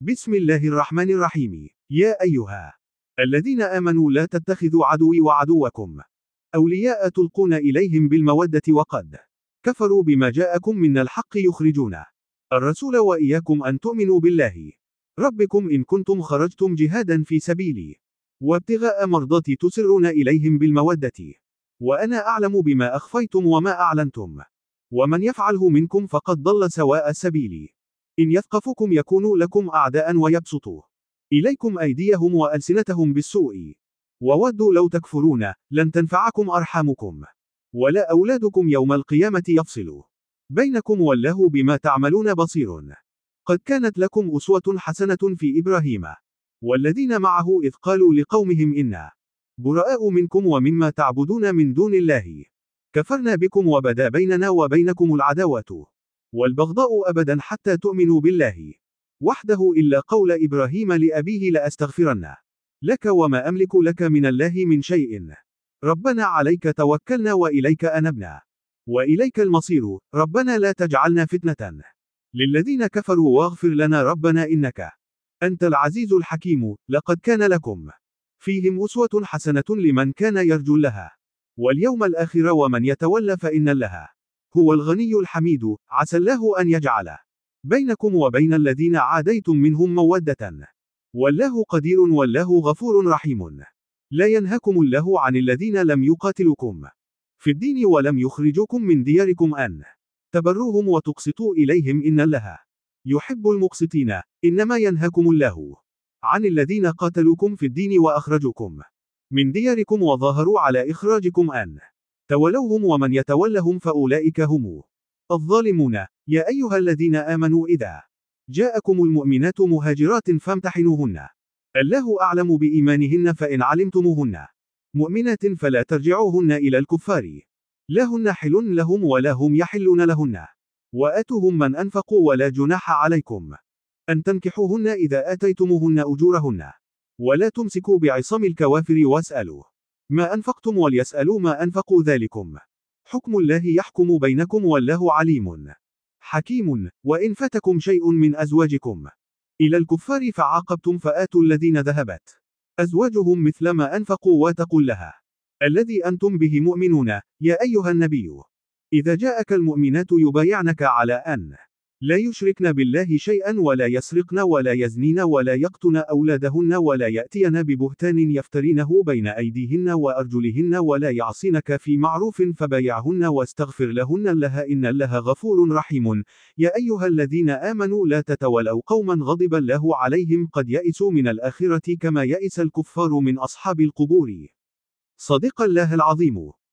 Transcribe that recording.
بسم الله الرحمن الرحيم. يا أيها الذين آمنوا لا تتخذوا عدوي وعدوكم أولياء تلقون إليهم بالمودة وقد كفروا بما جاءكم من الحق يخرجون الرسول وإياكم أن تؤمنوا بالله ربكم إن كنتم خرجتم جهادا في سبيلي وابتغاء مرضاتي تسرون إليهم بالمودة وأنا أعلم بما أخفيتم وما أعلنتم ومن يفعله منكم فقد ضل سواء السبيل إن يثقفكم يكونوا لكم أعداء ويبسطوا إليكم أيديهم وألسنتهم بالسوء وودوا لو تكفرون لن تنفعكم أرحامكم ولا أولادكم يوم القيامة يفصل بينكم والله بما تعملون بصير قد كانت لكم أسوة حسنة في إبراهيم والذين معه إذ قالوا لقومهم إنا براء منكم ومما تعبدون من دون الله كفرنا بكم وبدا بيننا وبينكم العداوة والبغضاء أبدا حتى تؤمنوا بالله وحده إلا قول إبراهيم لأبيه لأستغفرن لك وما أملك لك من الله من شيء ربنا عليك توكلنا وإليك أنبنا وإليك المصير ربنا لا تجعلنا فتنة للذين كفروا واغفر لنا ربنا إنك أنت العزيز الحكيم. لقد كان لكم فيهم أسوة حسنة لمن كان يرجو الله واليوم الآخر ومن يتولى فإن الله هو الغني الحميد. عسى الله أن يجعل بينكم وبين الذين عاديتم منهم مودة والله قدير والله غفور رحيم. لا ينهاكم الله عن الذين لم يقاتلوكم في الدين ولم يخرجوكم من دياركم أن تبروهم وتقسطوا إليهم إن الله يحب المقسطين. إنما ينهاكم الله عن الذين قاتلوكم في الدين وأخرجوكم من دياركم وظاهروا على إخراجكم أن تولوهم ومن يتولهم فأولئك هم الظالمون. يا أيها الذين آمنوا إذا جاءكم المؤمنات مهاجرات فامتحنوهن الله أعلم بإيمانهن فإن علمتموهن مؤمنات فلا ترجعوهن إلى الكفار لا هن حل لهم ولا هم يحلون لهن وآتوهم من أنفقوا ولا جناح عليكم أن تنكحوهن إذا آتيتموهن أجورهن ولا تمسكوا بعصم الكوافر واسألوا ما أنفقتم وليسألوا ما أنفقوا ذلكم حكم الله يحكم بينكم والله عليم حكيم. وإن فاتكم شيء من أزواجكم إلى الكفار فعاقبتم فآتوا الذين ذهبت أزواجهم مثل ما أنفقوا واتقوا الله الذي أنتم به مؤمنون. يا أيها النبي إذا جاءك المؤمنات يبايعنك على أن لا يشركن بالله شيئا ولا يسرقن ولا يزنين ولا يقتن أولادهن ولا يأتين ببهتان يفترينه بين أيديهن وأرجلهن ولا يعصينك في معروف فبايعهن واستغفر لهن الله إن الله غفور رحيم. يا أيها الذين آمنوا لا تتولوا قوما غضب الله عليهم قد يئسوا من الآخرة كما يئس الكفار من أصحاب القبور. صدق الله العظيم.